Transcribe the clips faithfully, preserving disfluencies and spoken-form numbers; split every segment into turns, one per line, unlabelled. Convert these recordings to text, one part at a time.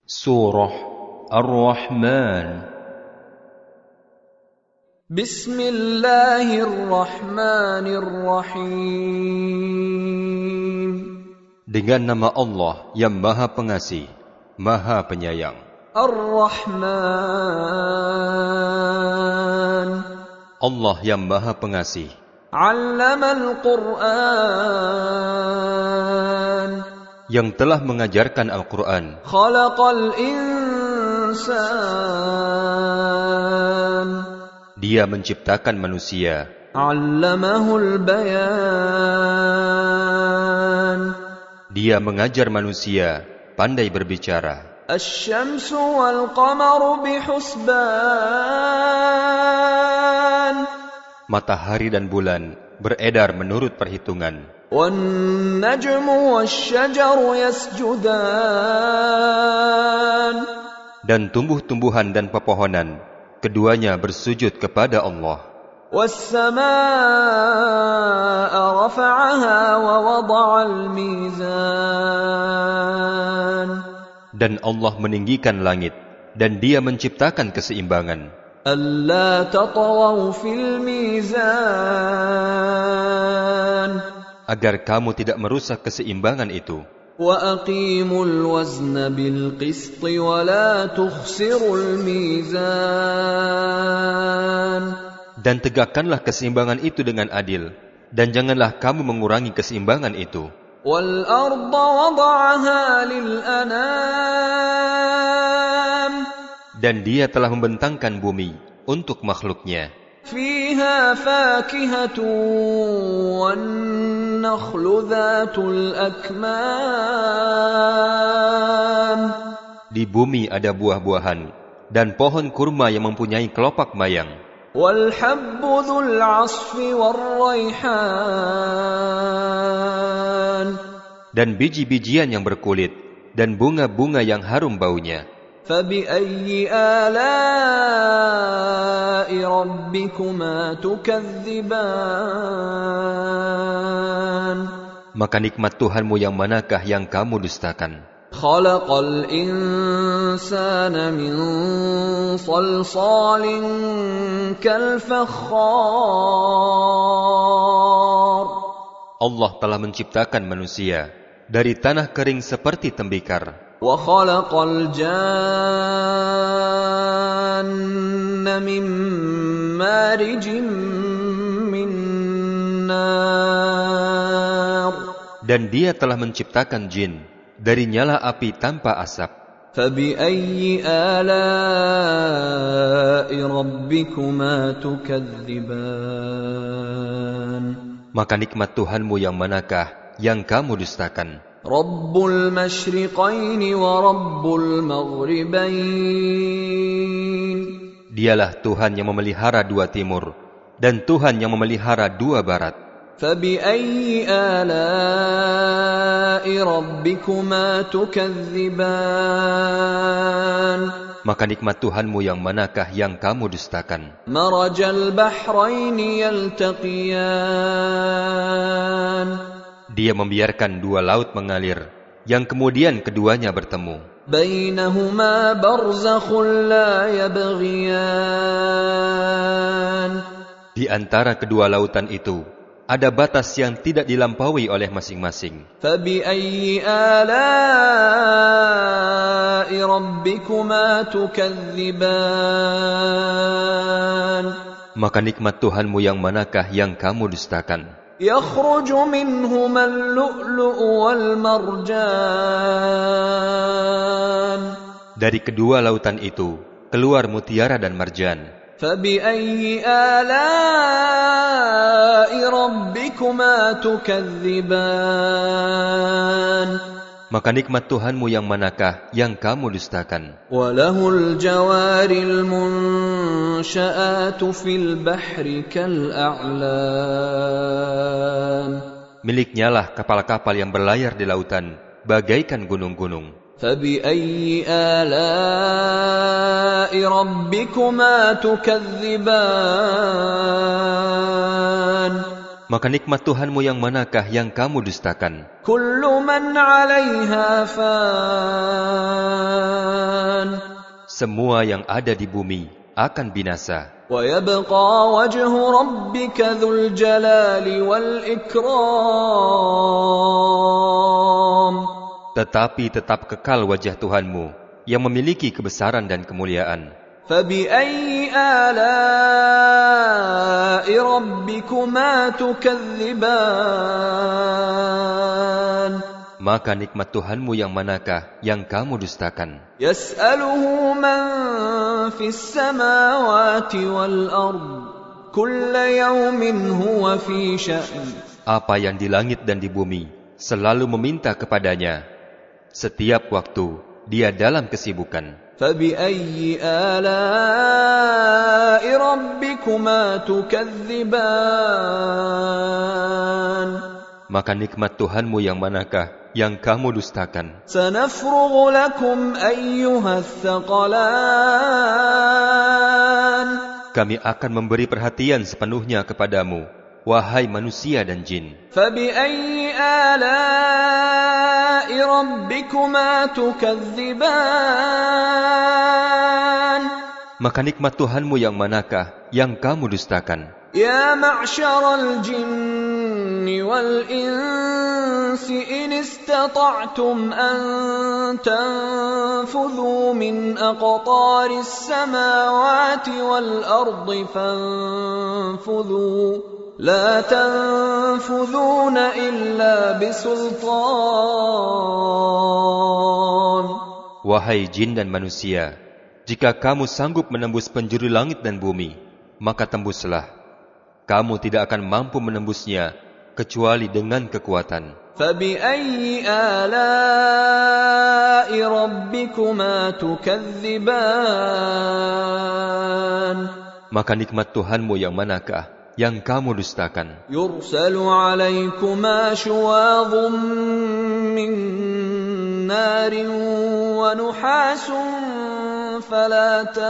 Surah Ar-Rahman.
Bismillahirrahmanirrahim.
Dengan nama Allah yang Maha Pengasih, Maha Penyayang.
Ar-Rahman.
Allah yang Maha Pengasih.
'Allamal Qur'an.
Yang telah mengajarkan Al-Quran.
Khalaqal insan.
Dia menciptakan manusia.
'Allamahul bayan.
Dia mengajar manusia pandai berbicara.
Asy-syamsu wal qamaru bihusban.
Matahari dan bulan beredar menurut perhitungan.
Wan najmu wasy-syajaru yasjudan.
Dan tumbuh-tumbuhan dan pepohonan keduanya bersujud kepada Allah.
Was-samaa'a rafa'aha wa wada'al mizan.
Dan Allah meninggikan langit dan Dia menciptakan keseimbangan.
Alla tatghaw fil mizan.
Agar kamu tidak merusak keseimbangan itu.
Wa aqimul wazna bil qisti wa la tukhsirul mizan.
Dan tegakkanlah keseimbangan itu dengan adil, dan janganlah kamu mengurangi keseimbangan itu.
Wal arda wada'aha lil anam.
Dan Dia telah membentangkan bumi untuk makhluknya.
Fiha fakihatun wan nakhlu dhatul akmam.
Di bumi ada buah-buahan dan pohon kurma yang mempunyai kelopak mayang.
Wal habbu dhul 'asfi war raihan.
Dan biji-bijian yang berkulit dan bunga-bunga yang harum baunya.
فَبِأَيِّ آلَاءِ رَبِّكُمَا تُكَذِّبَانِ.
Maka nikmat Tuhanmu yang manakah yang kamu dustakan?
خَلَقَ الْإِنسَانَ مِنْ صَلْصَالٍ كَالْفَخَّارِ.
Allah telah menciptakan manusia dari tanah kering seperti tembikar.
وَخَلَقَ الْجَانَّ مِنْ مَارِجٍ مِنْ نَارٍ.
Dan Dia telah menciptakan jin dari nyala api tanpa asap.
فَبِأَيِّ آلَاءِ رَبِّكُمَا تُكَذِّبَانِ.
Maka nikmat Tuhanmu yang manakah yang kamu dustakan?
Rabbul masyriqaini wa rabbul maghribain.
Dialah Tuhan yang memelihara dua timur dan Tuhan yang memelihara dua barat.
Fabi'ayyi ala'i rabbikuma tukadziban.
Maka nikmat Tuhanmu yang manakah yang kamu dustakan?
Marajal bahraini yaltaqiyan.
Dia membiarkan dua laut mengalir, yang kemudian keduanya bertemu.
Bainahuma barzakhun la yabghiyan.
Di antara kedua lautan itu, ada batas yang tidak dilampaui oleh masing-masing.
Fabi'ayyi ala'i rabbikuma tukadziban. Maka
nikmat Tuhanmu yang manakah yang kamu dustakan?
Yakhruju minhuma al-lu'lu'u wal marjan.
Dari kedua lautan itu keluar mutiara dan marjan.
Fabi'ayyi ala'i rabbikuma tukadziban.
Maka nikmat Tuhanmu yang manakah yang kamu dustakan?
Walahul jawaril munsha'atu fil bahri kal'a'lam.
Miliknyalah kapal-kapal yang berlayar di lautan bagaikan gunung-gunung.
Fabi'ayyi ala'i rabbikuma tukadziban.
Maka nikmat Tuhanmu yang manakah yang kamu dustakan?
Kullu man 'alaiha fan.
semua yang ada di bumi akan binasa.
وَيَبْقَى وَجْهُ رَبِّكَ ذُو الْجَلَالِ وَالْإِكْرَامِ.
Tetapi tetap kekal wajah Tuhanmu yang memiliki kebesaran dan kemuliaan.
فَبِأَيِّ آلَاءِ رَبِّكُمَا تُكَذِّبَانِ.
Maka nikmat Tuhanmu yang manakah yang kamu dustakan?
يَسْأَلُهُ مَنْ فِي السَّمَاوَاتِ وَالْأَرْضِ كُلَّ يَوْمٍ هُوَ فِي شَأْنٍ.
Apa yang di langit dan di bumi selalu meminta kepadanya. Setiap waktu dia dalam kesibukan.
فَبِأَيِّ آلَاءِ رَبِّكُمَا تُكَذِّبَانِ. Maka
nikmat Tuhanmu yang manakah yang kamu dustakan?
سَنَفْرُغُ لَكُمْ أَيُّهَا الثَّقَلَانِ.
Kami akan memberi perhatian sepenuhnya kepadamu, wahai manusia dan jin.
فَبِأَيِّ آلَاءِ رَبِّكُمَا تُكَذِّبَانِ.
Maka nikmat Tuhanmu yang manakah yang kamu dustakan?
يَا مَعْشَرَ الْجِنِّ وَالْإِنسِ إِنِ اسْتَطَعْتُمْ أَن تَنفُذُوا مِنْ أَقْطَارِ السَّمَاوَاتِ وَالْأَرْضِ فَانفُذُوا لَا تَنفُذُونَ إِلَّا بِسُلْطَانٍ.
Wahai jin dan manusia, jika kamu sanggup menembus penjuru langit dan bumi, maka tembuslah. Kamu tidak akan mampu menembusnya kecuali dengan kekuatan.
فَبِأَيِّ آلَاءِ رَبِّكُمَا تُكَذِّبَانِ.
Maka nikmat Tuhanmu yang manakah yang kamu dustakan?
يُرْسَلُ عَلَيْكُمَا شُوَاظٌ مِّن نَّارٍ وَنُحَاسٌ فَلَا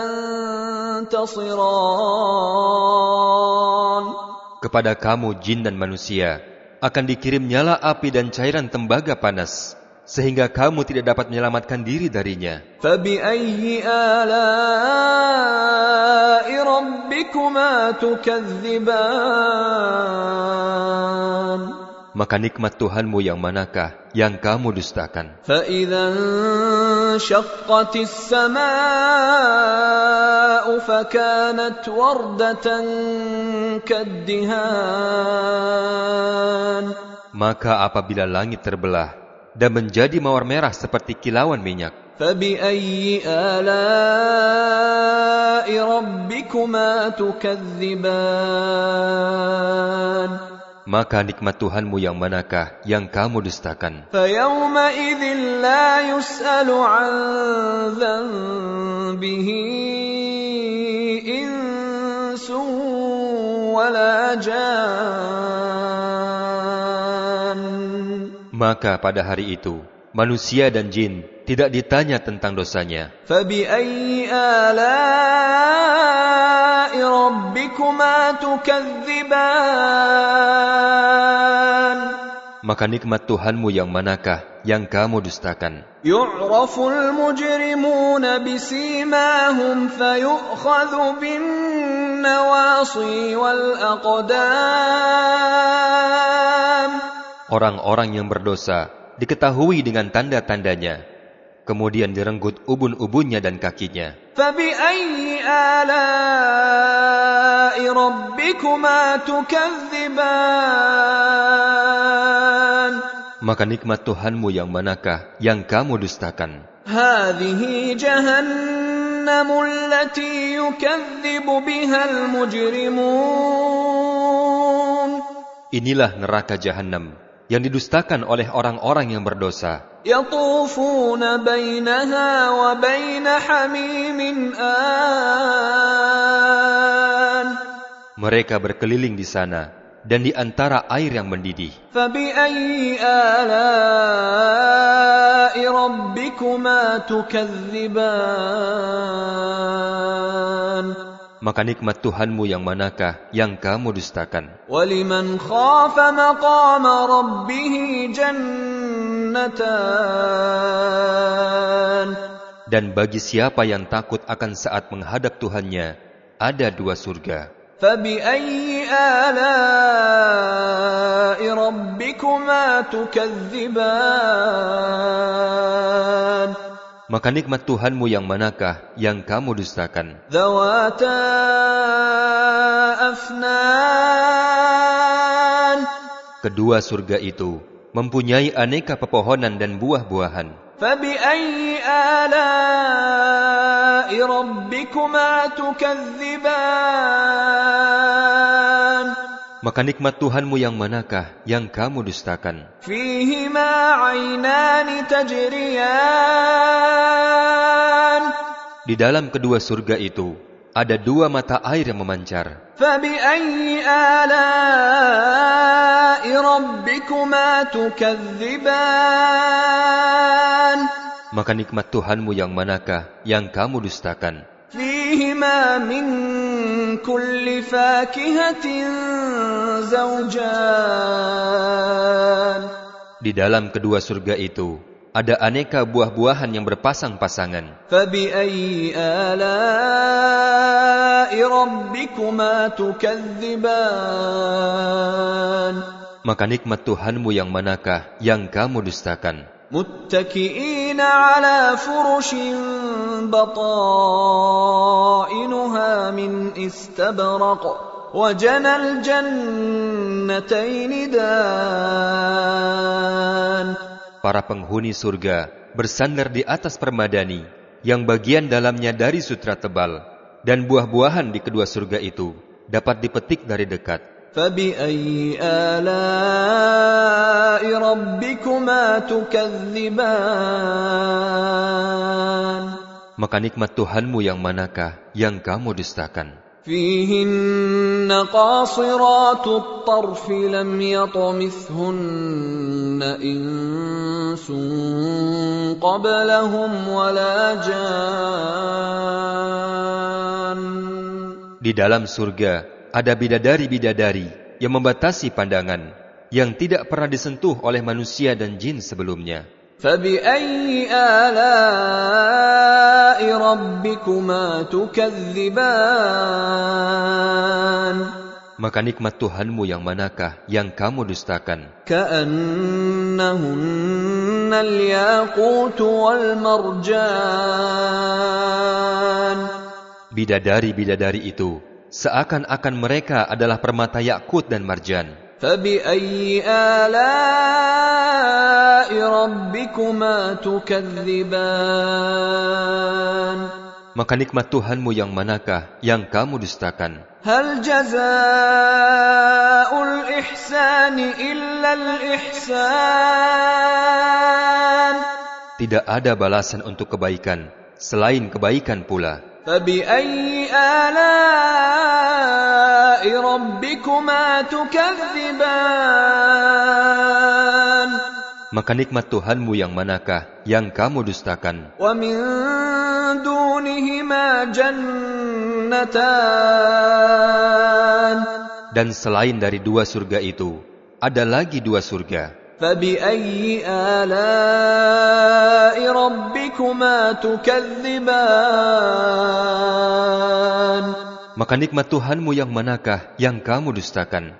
تَنتَصِرَانِ.
Kepada kamu jin dan manusia akan dikirim nyala api dan cairan tembaga panas, sehingga kamu tidak dapat menyelamatkan diri darinya.
فَبِأَيِّ آلَاءِ رَبِّكُمَا تُكَذِّبَانِ.
Maka nikmat Tuhanmu yang manakah yang kamu dustakan?
فَإِذَا انشَقَّتِ السَّمَاءُ فَكَانَتْ وَرْدَةً كَالدِّهَانِ.
Maka apabila langit terbelah dan menjadi mawar merah seperti kilauan minyak,
فَبِأَيِّ آلَاءِ رَبِّكُمَا تُكَذِّبَانِ.
maka nikmat Tuhanmu yang manakah yang kamu dustakan?
فَيَوْمَئِذٍ لَا يُسْأَلُ عَنْ ذَنبِهِ إِنسٌ وَلَا جَانٌّ.
Maka pada hari itu manusia dan jin tidak ditanya tentang dosanya.
فَبِأَيِّ آلَاءِ رَبِّكُمَا تُكَذِّبَانِ.
Maka nikmat Tuhanmu yang manakah yang kamu dustakan?
يُعْرَفُ الْمُجْرِمُونَ بِسِيمَاهُمْ فَيُؤْخَذُ بِالنَّوَاصِي وَالْأَقْدَامِ.
Orang-orang yang berdosa diketahui dengan tanda-tandanya, kemudian direnggut ubun-ubunnya dan kakinya.
فَبِأَيِّ آلَاءِ رَبِّكُمَا تُكَذِّبَانِ.
Maka nikmat Tuhanmu yang manakah yang kamu dustakan?
هَذِهِ جَهَنَّمُ الَّتِي يُكَذِّبُ بِهَا الْمُجْرِمُونَ.
Inilah neraka Jahannam yang didustakan oleh orang-orang yang berdosa.
يَطُوفُونَ بَيْنَهَا وَبَيْنَ حَمِيمٍ آنٍ.
Mereka berkeliling di sana dan di antara air yang mendidih.
فَبِأَيِّ آلَاءِ رَبِّكُمَا تُكَذِّبَانِ.
Maka nikmat Tuhanmu yang manakah yang kamu dustakan?
وَلِمَنْ خَافَ مَقَامَ رَبِّهِ جَنَّتَانِ.
Dan bagi siapa yang takut akan saat menghadap Tuhannya, ada dua surga.
فَبِأَيِّ آلَاءِ رَبِّكُمَا تُكَذِّبَانِ
Maka nikmat Tuhanmu yang manakah yang kamu dustakan?
ذَوَاتَا أَفْنَانٍ
Kedua surga itu mempunyai aneka pepohonan dan buah-buahan.
فَبِأَيِّ آلَاءِ رَبِّكُمَا تُكَذِّبَانِ
Maka nikmat Tuhanmu yang manakah yang kamu dustakan?
فِيهِمَا عَيْنَانِ تَجْرِيَانِ
Di dalam kedua surga itu ada dua mata air yang memancar.
فَبِأَيِّ آلَاءِ رَبِّكُمَا تُكَذِّبَانِ
Maka nikmat Tuhanmu yang manakah yang kamu dustakan?
فِيهِمَا مِن كُلِّ فَاكِهَةٍ زَوْجَانِ
Di dalam kedua surga itu ada aneka buah-buahan yang berpasang-pasangan.
فَبِأَيِّ آلَاءِ رَبِّكُمَا تُكَذِّبَانِ
Maka nikmat Tuhanmu yang manakah yang kamu dustakan?
مُتَّكِئِينَ عَلَى فُرُشٍ بَطَائِنُهَا مِنْ إِسْتَبْرَقٍ وَجَنَى الْجَنَّتَيْنِ دَانٍ
Para penghuni surga bersandar di atas permadani yang bagian dalamnya dari sutra tebal, dan buah-buahan di kedua surga itu dapat dipetik dari dekat.
فَبِأَيِّ آلَاءِ رَبِّكُمَا تُكَذِّبَانِ
Maka nikmat Tuhanmu yang manakah yang kamu dustakan?
فِيهِنَّ قَاصِرَاتُ الطَّرْفِ لَمْ يَطْمِثْهُنَّ إِنسٌ قَبْلَهُمْ وَلَا جَانٌّ
Di dalam surga ada bidadari-bidadari yang membatasi pandangan, yang tidak pernah disentuh oleh manusia dan jin sebelumnya.
فَبِأَيِّ آلَاءِ رَبِّكُمَا تُكَذِّبَانِ
Maka nikmat Tuhanmu yang manakah yang kamu dustakan?
كَأَنَّهُنَّ الْيَاقُوتُ وَالْمَرْجَانُ
Bidadari-bidadari itu seakan-akan mereka adalah permata yakut dan marjan.
فَبِأَيِّ آلَاءِ رَبِّكُمَا تُكَذِّبَانِ
Maka nikmat Tuhanmu yang manakah yang kamu dustakan?
هَلْ جَزَاءُ الْإِحْسَانِ إِلَّا الْإِحْسَانُ
Tidak ada balasan untuk kebaikan selain kebaikan pula.
فَبِأَيِّ آلَاءِ رَبِّكُمَا تُكَذِّبَانِ
Maka nikmat Tuhanmu yang manakah yang kamu dustakan?
وَمِن دُونِهِمَا جَنَّتَانِ
Dan selain dari dua surga itu, ada lagi dua surga.
فَبِأَيِّ آلَاءِ رَبِّكُمَا تُكَذِّبَانِ
Maka nikmat Tuhanmu yang manakah yang kamu dustakan?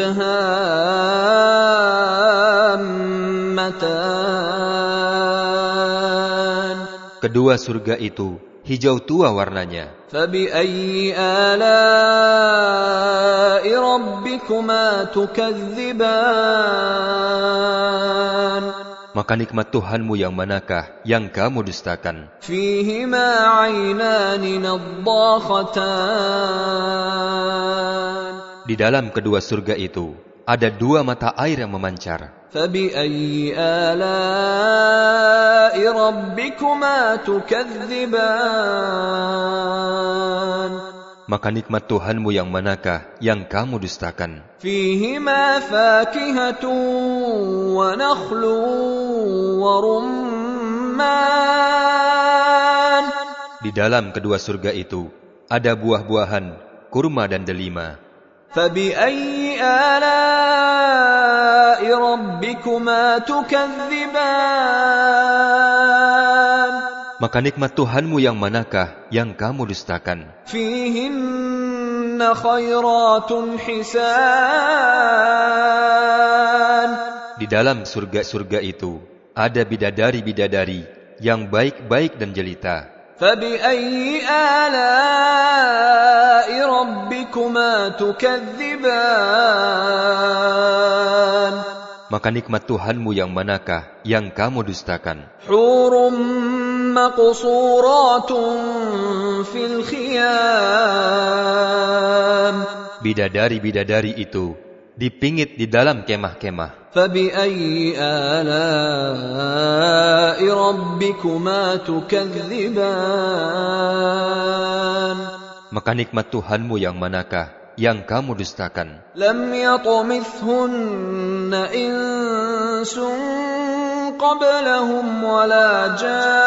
مُدْهَامَّتَانِ
Kedua surga itu hijau tua warnanya.
فَبِأَيِّ آلَاءِ رَبِّكُمَا تُكَذِّبَانِ
Maka nikmat Tuhanmu yang manakah yang kamu dustakan?
فِيهِمَا عَيْنَانِ نَضَّاخَتَانِ
Di dalam kedua surga itu ada dua mata air yang memancar.
فَبِأَيِّ آلَاءِ رَبِّكُمَا تُكَذِّبَانِ
Maka nikmat Tuhanmu yang manakah yang kamu dustakan?
فِيهِمَا فَاكِهَةٌ وَنَخْلٌ وَرُمَّانٌ
Di dalam kedua surga itu ada buah-buahan, kurma dan delima.
فَبِأَيِّ آلَاءِ رَبِّكُمَا تُكَذِّبَانِ
Maka nikmat Tuhanmu yang manakah yang kamu dustakan?
Fihinna khairatun hisan.
Di dalam surga-surga itu ada bidadari-bidadari yang baik-baik dan jelita.
Fabi'ayyi ala'i rabbikuma tukadziban.
Maka nikmat Tuhanmu yang manakah yang kamu dustakan?
Hurum maqsuratun fil khiyam.
Bidadari-bidadari itu dipingit di dalam kemah-kemah.
فَبِأَيِّ آلَاءِ رَبِّكُمَا تُكَذِّبَانِ.
Maka nikmat Tuhanmu yang manakah yang kamu dustakan?
لَمْ يَطْمِثْهُنَّ إِنسٌ قَبْلَهُمْ وَلَا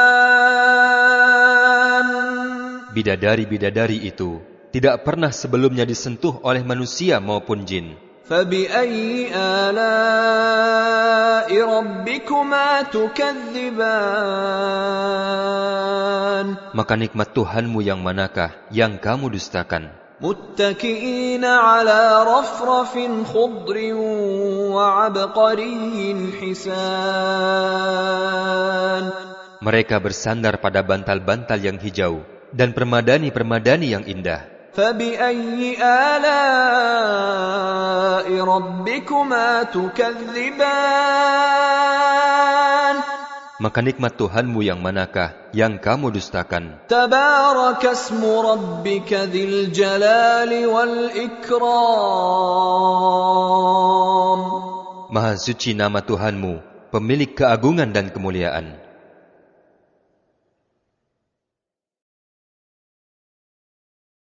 جَانٌّ.
Bidadari-bidadari itu tidak pernah sebelumnya disentuh oleh manusia maupun jin.
فَبِأَيِّ آلَاءِ رَبِّكُمَا تُكَذِّبَانِ.
Maka nikmat Tuhanmu yang manakah yang kamu dustakan?
مُتَّكِئِينَ عَلَى رَفْرَفٍ خُضْرٍ وَعَبْقَرِيٍّ حِسَانٍ.
Mereka bersandar pada bantal-bantal yang hijau dan permadani-permadani yang indah.
فَبِأَيِّ آلَاءِ رَبِّكُمَا تُكَذِّبَانِ.
Maka nikmat Tuhanmu yang manakah yang kamu dustakan?
تَبَارَكَ اسْمُ رَبِّكَ ذِي الْجَلَالِ وَالْإِكْرَامِ.
Maha suci nama Tuhanmu, pemilik keagungan dan kemuliaan.